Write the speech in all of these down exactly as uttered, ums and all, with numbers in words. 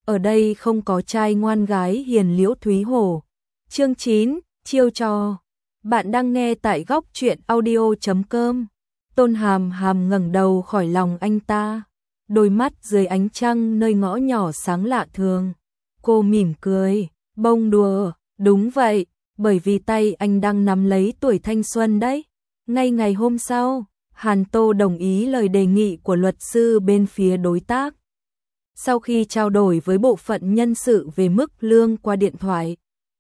ở đây không có trai ngoan gái hiền Liễu Thúy Hổ. Chương chín, chiêu trò. Bạn đang nghe tại góc truyện audio chấm com. Tôn Hàm Hàm ngẩng đầu khỏi lòng anh ta, đôi mắt dưới ánh trăng nơi ngõ nhỏ sáng lạ thường. Cô mỉm cười, bông đùa, đúng vậy, bởi vì tay anh đang nắm lấy tuổi thanh xuân đấy. Ngay ngày hôm sau, Hàn Tô đồng ý lời đề nghị của luật sư bên phía đối tác. Sau khi trao đổi với bộ phận nhân sự về mức lương qua điện thoại,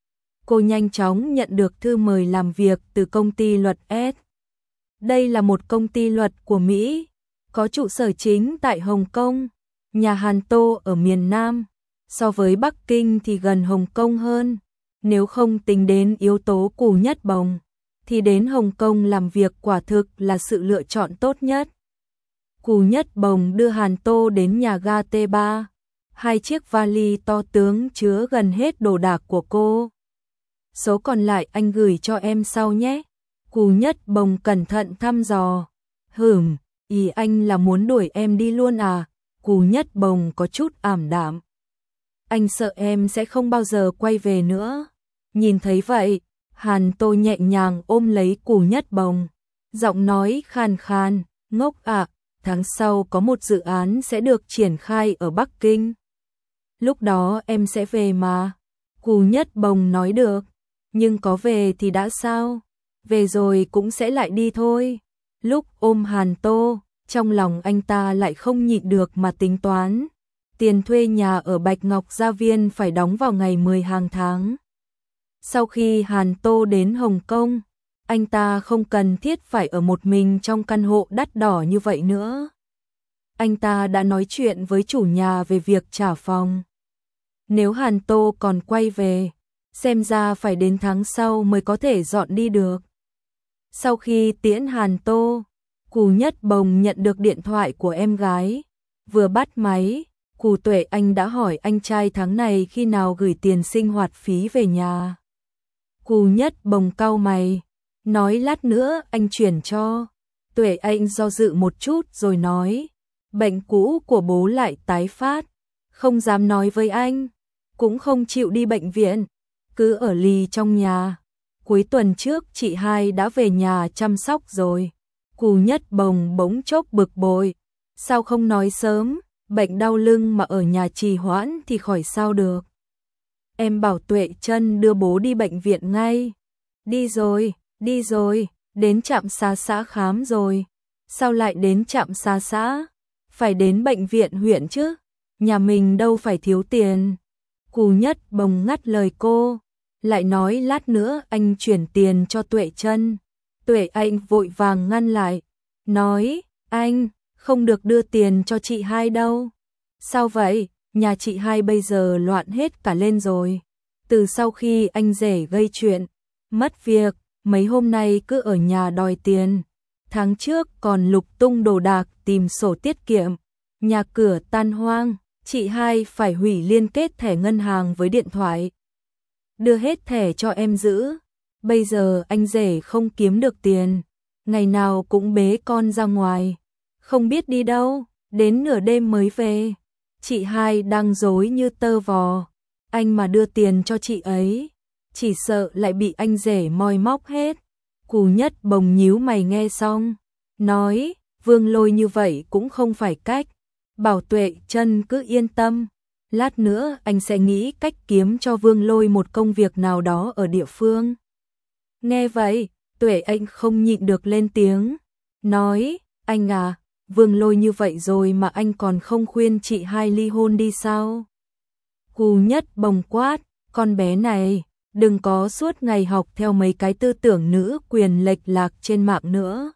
cô nhanh chóng nhận được thư mời làm việc từ công ty luật S. Đây là một công ty luật của Mỹ, có trụ sở chính tại Hồng Kông. Nhà Hàn Tô ở miền Nam, so với Bắc Kinh thì gần Hồng Kông hơn. Nếu không tính đến yếu tố Cù Nhất Bồng, thì đến Hồng Kông làm việc quả thực là sự lựa chọn tốt nhất. Cù Nhất Bồng đưa Hàn Tô đến nhà ga T ba, hai chiếc vali to tướng chứa gần hết đồ đạc của cô. Số còn lại anh gửi cho em sau nhé. Cù Nhất Bồng cẩn thận thăm dò. Hửm, ý anh là muốn đuổi em đi luôn à? Cù Nhất Bồng có chút ảm đạm. Anh sợ em sẽ không bao giờ quay về nữa. Nhìn thấy vậy, Hàn Tô nhẹ nhàng ôm lấy Cù Nhất Bồng, giọng nói khàn khàn, ngốc ạ, tháng sau có một dự án sẽ được triển khai ở Bắc Kinh. Lúc đó em sẽ về mà. Cù Nhất Bồng nói được, nhưng có về thì đã sao? Về rồi cũng sẽ lại đi thôi. Lúc ôm Hàn Tô, trong lòng anh ta lại không nhịn được mà tính toán. Tiền thuê nhà ở Bạch Ngọc Gia Viên phải đóng vào ngày mười hàng tháng. Sau khi Hàn Tô đến Hồng Kông, anh ta không cần thiết phải ở một mình trong căn hộ đắt đỏ như vậy nữa. Anh ta đã nói chuyện với chủ nhà về việc trả phòng. Nếu Hàn Tô còn quay về, xem ra phải đến tháng sau mới có thể dọn đi được. Sau khi tiễn Hàn Tô, Cù Nhất Bồng nhận được điện thoại của em gái. Vừa bắt máy, Cù Tuệ Anh đã hỏi anh trai tháng này khi nào gửi tiền sinh hoạt phí về nhà. Cù Nhất Bồng cau mày, nói lát nữa anh chuyển cho. Tuệ Anh do dự một chút rồi nói, bệnh cũ của bố lại tái phát, không dám nói với anh, cũng không chịu đi bệnh viện, cứ ở lì trong nhà. Cuối tuần trước chị hai đã về nhà chăm sóc rồi. Cù Nhất Bồng bỗng chốc bực bội, sao không nói sớm, bệnh đau lưng mà ở nhà trì hoãn thì khỏi sao được. Em bảo Tuệ Trân đưa bố đi bệnh viện ngay. Đi rồi, đi rồi, đến trạm xá xã khám rồi. Sao lại đến trạm xá xã? Phải đến bệnh viện huyện chứ, nhà mình đâu phải thiếu tiền. Cù Nhất Bồng ngắt lời cô, lại nói lát nữa anh chuyển tiền cho Tuệ Trân. Tuệ Anh vội vàng ngăn lại, nói, anh, không được đưa tiền cho chị hai đâu. Sao vậy? Nhà chị hai bây giờ loạn hết cả lên rồi. Từ sau khi anh rể gây chuyện, mất việc, mấy hôm nay cứ ở nhà đòi tiền. Tháng trước còn lục tung đồ đạc tìm sổ tiết kiệm. Nhà cửa tan hoang, chị hai phải hủy liên kết thẻ ngân hàng với điện thoại. Đưa hết thẻ cho em giữ. Bây giờ anh rể không kiếm được tiền, ngày nào cũng bế con ra ngoài, không biết đi đâu, đến nửa đêm mới về. Chị hai đang rối như tơ vò, anh mà đưa tiền cho chị ấy, chỉ sợ lại bị anh rể moi móc hết. Cù Nhất Bồng nhíu mày nghe xong, nói, Vương Lôi như vậy cũng không phải cách, bảo Tuệ Trân cứ yên tâm, lát nữa anh sẽ nghĩ cách kiếm cho Vương Lôi một công việc nào đó ở địa phương. Nghe vậy, Tuệ Anh không nhịn được lên tiếng, nói, anh à, Vương Lôi như vậy rồi mà anh còn không khuyên chị hai ly hôn đi sao? Cù Nhất Bồng quát, con bé này, đừng có suốt ngày học theo mấy cái tư tưởng nữ quyền lệch lạc trên mạng nữa.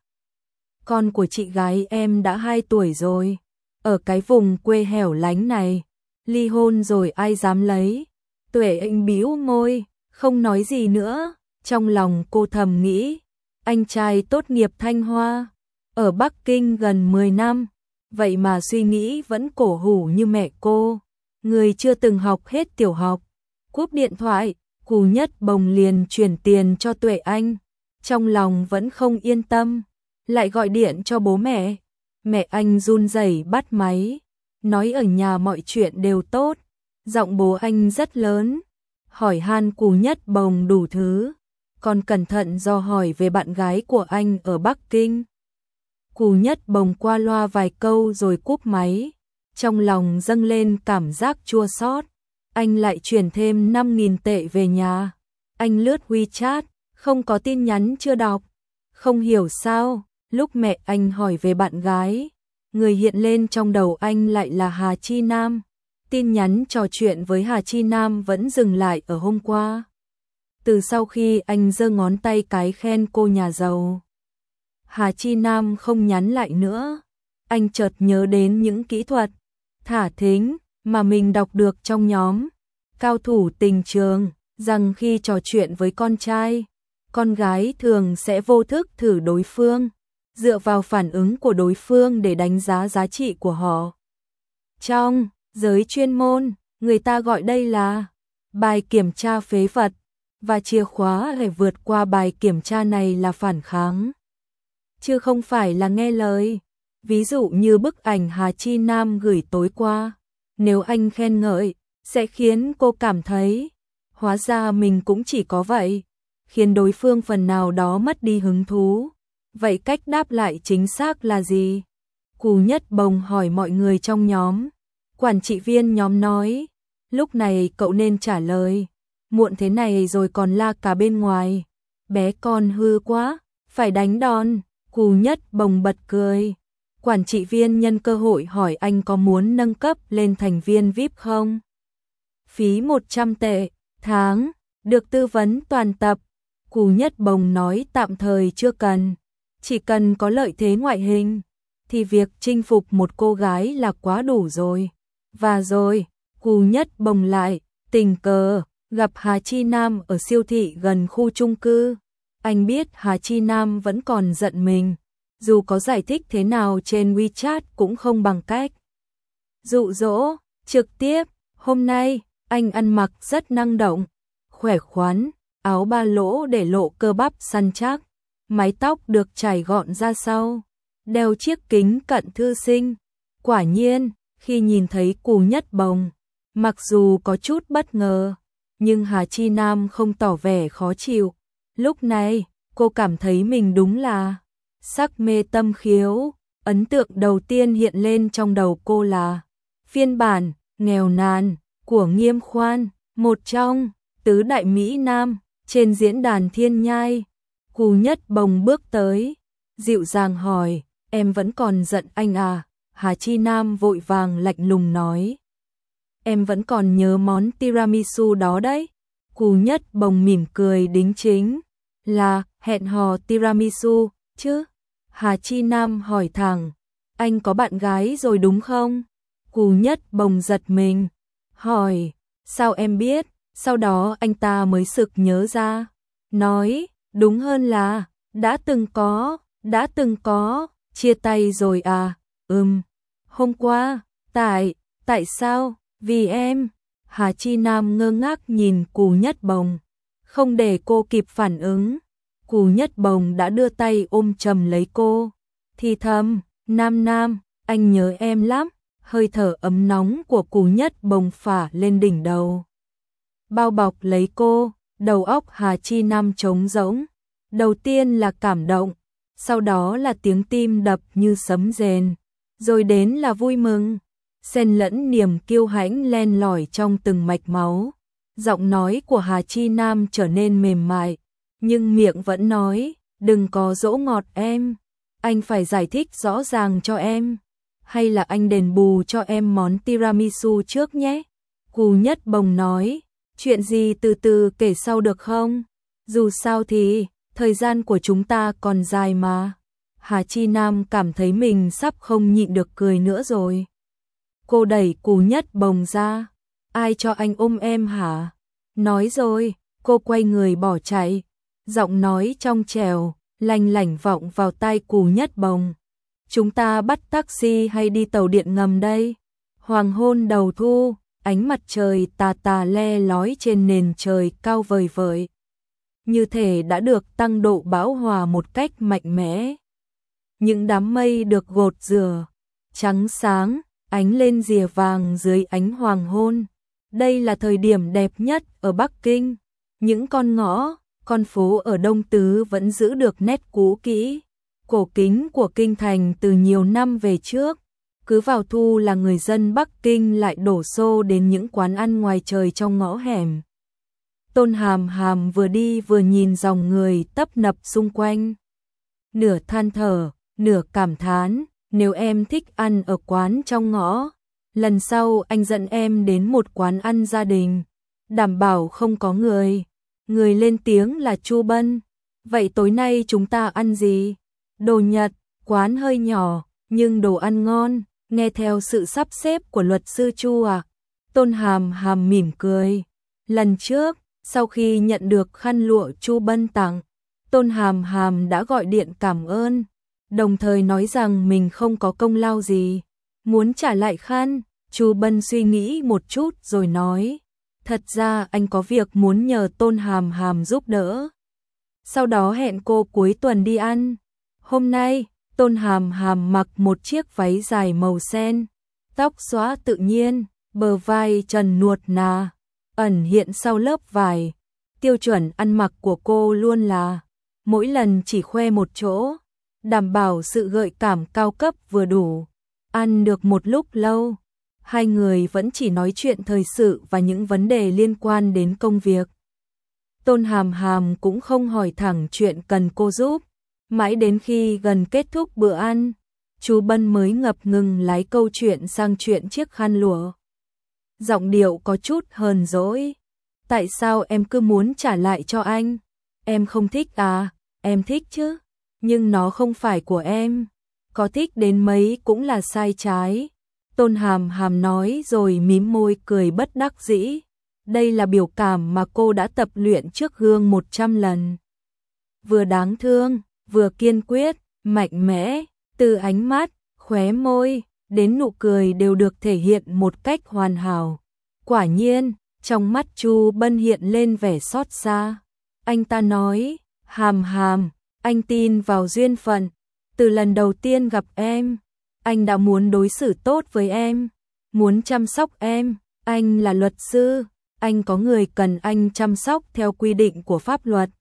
Con của chị gái em đã hai tuổi rồi, ở cái vùng quê hẻo lánh này, ly hôn rồi ai dám lấy. Tuệ Anh bĩu môi, không nói gì nữa. Trong lòng cô thầm nghĩ, anh trai tốt nghiệp Thanh Hoa, ở Bắc Kinh gần mười năm, vậy mà suy nghĩ vẫn cổ hủ như mẹ cô, người chưa từng học hết tiểu học. Cúp điện thoại, Cù Nhất Bồng liền chuyển tiền cho Tuệ Anh, trong lòng vẫn không yên tâm, lại gọi điện cho bố mẹ. Mẹ anh run rẩy bắt máy, nói ở nhà mọi chuyện đều tốt, Giọng bố anh rất lớn, hỏi han Cù Nhất Bồng đủ thứ, còn cẩn thận dò hỏi về bạn gái của anh ở Bắc Kinh. Cù Nhất Bồng qua loa vài câu rồi cúp máy, trong lòng dâng lên cảm giác chua xót. Anh lại chuyển thêm năm nghìn tệ về nhà. Anh lướt WeChat, không có tin nhắn chưa đọc. Không hiểu sao, lúc mẹ anh hỏi về bạn gái, người hiện lên trong đầu anh lại là Hà Chi Nam. Tin nhắn trò chuyện với Hà Chi Nam vẫn dừng lại ở hôm qua. Từ sau khi anh giơ ngón tay cái khen cô nhà giàu, Hà Chi Nam không nhắn lại nữa. Anh chợt nhớ đến những kỹ thuật thả thính mà mình đọc được trong nhóm Cao thủ tình trường, rằng khi trò chuyện với con trai, con gái thường sẽ vô thức thử đối phương, dựa vào phản ứng của đối phương để đánh giá giá trị của họ. Trong giới chuyên môn, người ta gọi đây là bài kiểm tra phế vật, và chìa khóa để vượt qua bài kiểm tra này là phản kháng, chứ không phải là nghe lời. Ví dụ như bức ảnh Hà Chi Nam gửi tối qua, nếu anh khen ngợi, sẽ khiến cô cảm thấy, hóa ra mình cũng chỉ có vậy, khiến đối phương phần nào đó mất đi hứng thú. Vậy cách đáp lại chính xác là gì? Cù Nhất Bồng hỏi mọi người trong nhóm. Quản trị viên nhóm nói, lúc này cậu nên trả lời, muộn thế này rồi còn la cả bên ngoài, bé con hư quá, phải đánh đòn. Cù Nhất Bồng bật cười. Quản trị viên nhân cơ hội hỏi anh có muốn nâng cấp lên thành viên vi ai pi không? Phí một trăm tệ tháng, được tư vấn toàn tập. Cù Nhất Bồng nói tạm thời chưa cần, chỉ cần có lợi thế ngoại hình thì việc chinh phục một cô gái là quá đủ rồi. Và rồi, Cù Nhất Bồng lại tình cờ gặp Hà Chi Nam ở siêu thị gần khu chung cư. Anh biết Hà Chi Nam vẫn còn giận mình, dù có giải thích thế nào trên WeChat cũng không bằng cách dụ dỗ trực tiếp. Hôm nay, anh ăn mặc rất năng động, khỏe khoắn, áo ba lỗ để lộ cơ bắp săn chắc, mái tóc được chải gọn ra sau, đeo chiếc kính cận thư sinh. Quả nhiên, khi nhìn thấy Cù Nhất Bồng, mặc dù có chút bất ngờ, nhưng Hà Chi Nam không tỏ vẻ khó chịu. Lúc này, cô cảm thấy mình đúng là sắc mê tâm khiếu. Ấn tượng đầu tiên hiện lên trong đầu cô là phiên bản nghèo nàn của Nghiêm Khoan, một trong tứ đại Mỹ Nam trên diễn đàn Thiên Nhai. Cù Nhất Bồng bước tới, dịu dàng hỏi, em vẫn còn giận anh à? Hà Chi Nam vội vàng lạnh lùng nói, em vẫn còn nhớ món tiramisu đó đấy. Cù Nhất Bồng mỉm cười đính chính, là hẹn hò tiramisu chứ? Hà Chi Nam hỏi thẳng, anh có bạn gái rồi đúng không? Cù Nhất Bồng giật mình, hỏi, sao em biết? Sau đó anh ta mới sực nhớ ra, nói, đúng hơn là, đã từng có, đã từng có, chia tay rồi à? Ừm, hôm qua, tại, tại sao? Vì em. Hà Chi Nam ngơ ngác nhìn Cù Nhất Bồng, không để cô kịp phản ứng. Cù Nhất Bồng đã đưa tay ôm chầm lấy cô, thì thầm, Nam Nam, anh nhớ em lắm. Hơi thở ấm nóng của Cù Nhất Bồng phả lên đỉnh đầu, bao bọc lấy cô. Đầu óc Hà Chi Nam trống rỗng, đầu tiên là cảm động, sau đó là tiếng tim đập như sấm rền, rồi đến là vui mừng, xen lẫn niềm kiêu hãnh len lỏi trong từng mạch máu. Giọng nói của Hà Chi Nam trở nên mềm mại, nhưng miệng vẫn nói, đừng có dỗ ngọt em, anh phải giải thích rõ ràng cho em, hay là anh đền bù cho em món tiramisu trước nhé. Cù Nhất Bồng nói, chuyện gì từ từ kể sau được không? Dù sao thì, thời gian của chúng ta còn dài mà. Hà Chi Nam cảm thấy mình sắp không nhịn được cười nữa rồi. Cô đẩy Cù Nhất Bồng ra, ai cho anh ôm em hả? Nói rồi, cô quay người bỏ chạy, giọng nói trong trẻo, lanh lảnh vọng vào tai Cù Nhất Bồng. Chúng ta bắt taxi hay đi tàu điện ngầm đây? Hoàng hôn đầu thu, ánh mặt trời tà tà le lói trên nền trời cao vời vợi, như thể đã được tăng độ bão hòa một cách mạnh mẽ. Những đám mây được gột rửa, trắng sáng, ánh lên rìa vàng dưới ánh hoàng hôn. Đây là thời điểm đẹp nhất ở Bắc Kinh. Những con ngõ, con phố ở Đông Tứ vẫn giữ được nét cũ kỹ, cổ kính của kinh thành từ nhiều năm về trước. Cứ vào thu là người dân Bắc Kinh lại đổ xô đến những quán ăn ngoài trời trong ngõ hẻm. Tôn Hàm Hàm vừa đi vừa nhìn dòng người tấp nập xung quanh. Nửa than thở, nửa cảm thán, nếu em thích ăn ở quán trong ngõ, lần sau anh dẫn em đến một quán ăn gia đình, đảm bảo không có người. Người lên tiếng là Chu Bân. Vậy tối nay chúng ta ăn gì? Đồ Nhật, quán hơi nhỏ, nhưng đồ ăn ngon, nghe theo sự sắp xếp của luật sư Chu à? Tôn Hàm Hàm mỉm cười. Lần trước, sau khi nhận được khăn lụa Chu Bân tặng, Tôn Hàm Hàm đã gọi điện cảm ơn, đồng thời nói rằng mình không có công lao gì, muốn trả lại khăn. Chu Bân suy nghĩ một chút rồi nói, thật ra anh có việc muốn nhờ Tôn Hàm Hàm giúp đỡ. Sau đó hẹn cô cuối tuần đi ăn. Hôm nay, Tôn Hàm Hàm mặc một chiếc váy dài màu sen, tóc xõa tự nhiên, bờ vai trần nuột nà, ẩn hiện sau lớp vải. Tiêu chuẩn ăn mặc của cô luôn là mỗi lần chỉ khoe một chỗ, đảm bảo sự gợi cảm cao cấp vừa đủ. Ăn được một lúc lâu, hai người vẫn chỉ nói chuyện thời sự và những vấn đề liên quan đến công việc. Tôn Hàm Hàm cũng không hỏi thẳng chuyện cần cô giúp. Mãi đến khi gần kết thúc bữa ăn, chú Bân mới ngập ngừng lái câu chuyện sang chuyện chiếc khăn lụa. Giọng điệu có chút hờn dỗi. Tại sao em cứ muốn trả lại cho anh? Em không thích à? Em thích chứ, nhưng nó không phải của em. Có thích đến mấy cũng là sai trái. Tôn Hàm Hàm nói rồi mím môi cười bất đắc dĩ. Đây là biểu cảm mà cô đã tập luyện trước gương một trăm lần. Vừa đáng thương, vừa kiên quyết, mạnh mẽ, từ ánh mắt, khóe môi, đến nụ cười đều được thể hiện một cách hoàn hảo. Quả nhiên, trong mắt Chu Bân hiện lên vẻ xót xa. Anh ta nói, Hàm Hàm, anh tin vào duyên phận. Từ lần đầu tiên gặp em, anh đã muốn đối xử tốt với em, muốn chăm sóc em. Anh là luật sư, anh có người cần anh chăm sóc theo quy định của pháp luật.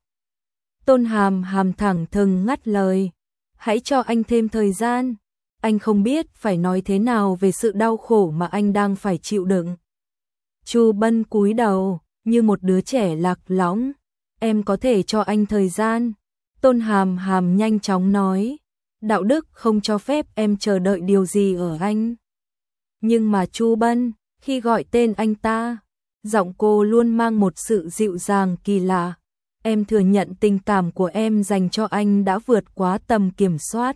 Tôn Hàm Hàm thẳng thừng ngắt lời, hãy cho anh thêm thời gian. Anh không biết phải nói thế nào về sự đau khổ mà anh đang phải chịu đựng. Chu Bân cúi đầu, như một đứa trẻ lạc lõng. Em có thể cho anh thời gian. Tôn Hàm Hàm nhanh chóng nói, đạo đức không cho phép em chờ đợi điều gì ở anh. Nhưng mà Chu Bân, khi gọi tên anh ta, giọng cô luôn mang một sự dịu dàng kỳ lạ. Em thừa nhận tình cảm của em dành cho anh đã vượt quá tầm kiểm soát.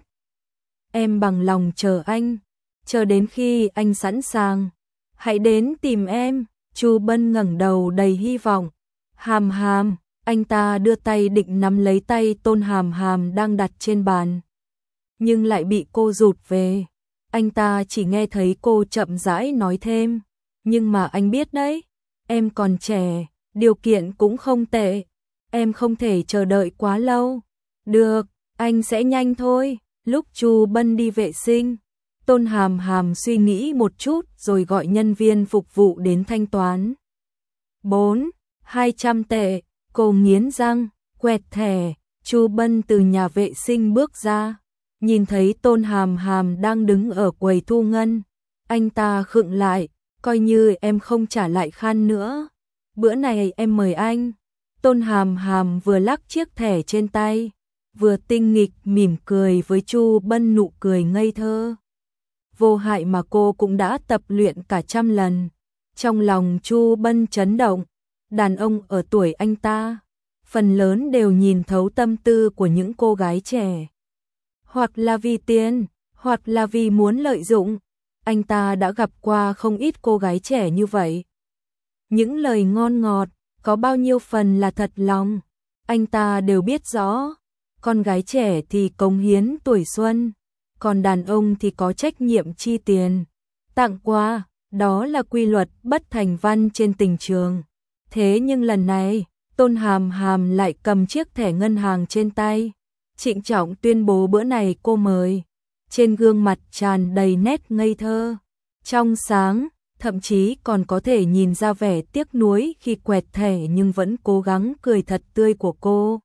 Em bằng lòng chờ anh, chờ đến khi anh sẵn sàng. Hãy đến tìm em. Chu Bân ngẩng đầu đầy hy vọng. Hàm Hàm, anh ta đưa tay định nắm lấy tay Tôn Hàm Hàm đang đặt trên bàn, nhưng lại bị cô rụt về. Anh ta chỉ nghe thấy cô chậm rãi nói thêm, nhưng mà anh biết đấy, em còn trẻ, điều kiện cũng không tệ, em không thể chờ đợi quá lâu. Được, anh sẽ nhanh thôi. Lúc Chu Bân đi vệ sinh, Tôn Hàm Hàm suy nghĩ một chút rồi gọi nhân viên phục vụ đến thanh toán. bốn, hai trăm tệ, cô nghiến răng, quẹt thẻ. Chu Bân từ nhà vệ sinh bước ra, nhìn thấy Tôn Hàm Hàm đang đứng ở quầy thu ngân. Anh ta khựng lại, coi như em không trả lại khăn nữa, bữa này em mời anh. Tôn Hàm Hàm vừa lắc chiếc thẻ trên tay, vừa tinh nghịch mỉm cười với Chu Bân, nụ cười ngây thơ vô hại mà cô cũng đã tập luyện cả trăm lần. Trong lòng Chu Bân chấn động, đàn ông ở tuổi anh ta, phần lớn đều nhìn thấu tâm tư của những cô gái trẻ. Hoặc là vì tiền, hoặc là vì muốn lợi dụng. Anh ta đã gặp qua không ít cô gái trẻ như vậy. Những lời ngon ngọt, có bao nhiêu phần là thật lòng, anh ta đều biết rõ. Con gái trẻ thì cống hiến tuổi xuân, còn đàn ông thì có trách nhiệm chi tiền, tặng quà, đó là quy luật bất thành văn trên tình trường. Thế nhưng lần này, Tôn Hàm Hàm lại cầm chiếc thẻ ngân hàng trên tay, trịnh trọng tuyên bố bữa này cô mời. Trên gương mặt tràn đầy nét ngây thơ, trong sáng, thậm chí còn có thể nhìn ra vẻ tiếc nuối khi quẹt thẻ nhưng vẫn cố gắng cười thật tươi của cô.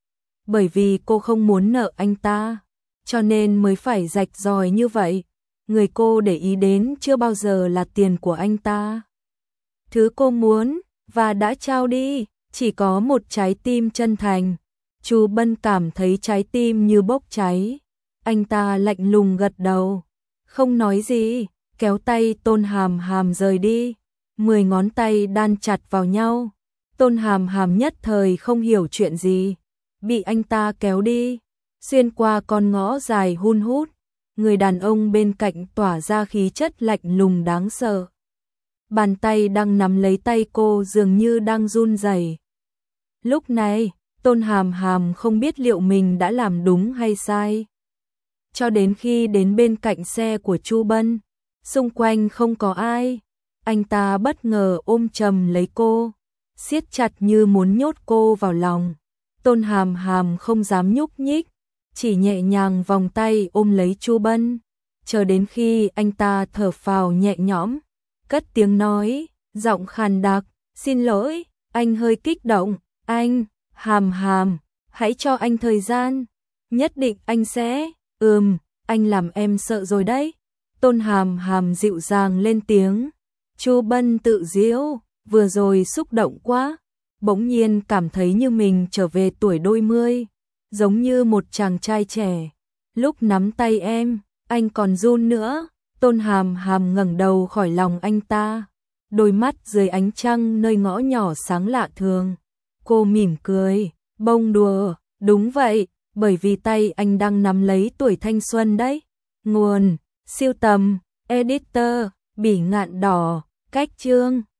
Bởi vì cô không muốn nợ anh ta, cho nên mới phải rạch ròi như vậy. Người cô để ý đến chưa bao giờ là tiền của anh ta. Thứ cô muốn và đã trao đi chỉ có một trái tim chân thành. Chu Bân cảm thấy trái tim như bốc cháy. Anh ta lạnh lùng gật đầu, không nói gì, kéo tay Tôn Hàm Hàm rời đi. Mười ngón tay đan chặt vào nhau. Tôn Hàm Hàm nhất thời không hiểu chuyện gì, bị anh ta kéo đi, xuyên qua con ngõ dài hun hút. Người đàn ông bên cạnh tỏa ra khí chất lạnh lùng đáng sợ. Bàn tay đang nắm lấy tay cô dường như đang run rẩy. Lúc này, Tôn Hàm Hàm không biết liệu mình đã làm đúng hay sai. Cho đến khi đến bên cạnh xe của Chu Bân, xung quanh không có ai, anh ta bất ngờ ôm chầm lấy cô, siết chặt như muốn nhốt cô vào lòng. Tôn Hàm Hàm không dám nhúc nhích, chỉ nhẹ nhàng vòng tay ôm lấy Chu Bân, chờ đến khi anh ta thở phào nhẹ nhõm, cất tiếng nói, giọng khàn đặc, xin lỗi, anh hơi kích động, anh, Hàm Hàm, hãy cho anh thời gian, nhất định anh sẽ, ừm, anh làm em sợ rồi đấy. Tôn Hàm Hàm dịu dàng lên tiếng. Chu Bân tự giễu, vừa rồi xúc động quá, bỗng nhiên cảm thấy như mình trở về tuổi đôi mươi, giống như một chàng trai trẻ. Lúc nắm tay em, anh còn run nữa. Tôn Hàm Hàm ngẩng đầu khỏi lòng anh ta, đôi mắt dưới ánh trăng nơi ngõ nhỏ sáng lạ thường. Cô mỉm cười, bông đùa, đúng vậy, bởi vì tay anh đang nắm lấy tuổi thanh xuân đấy. Nguồn, siêu tầm, editor, Bỉ Ngạn Đỏ, cách chương.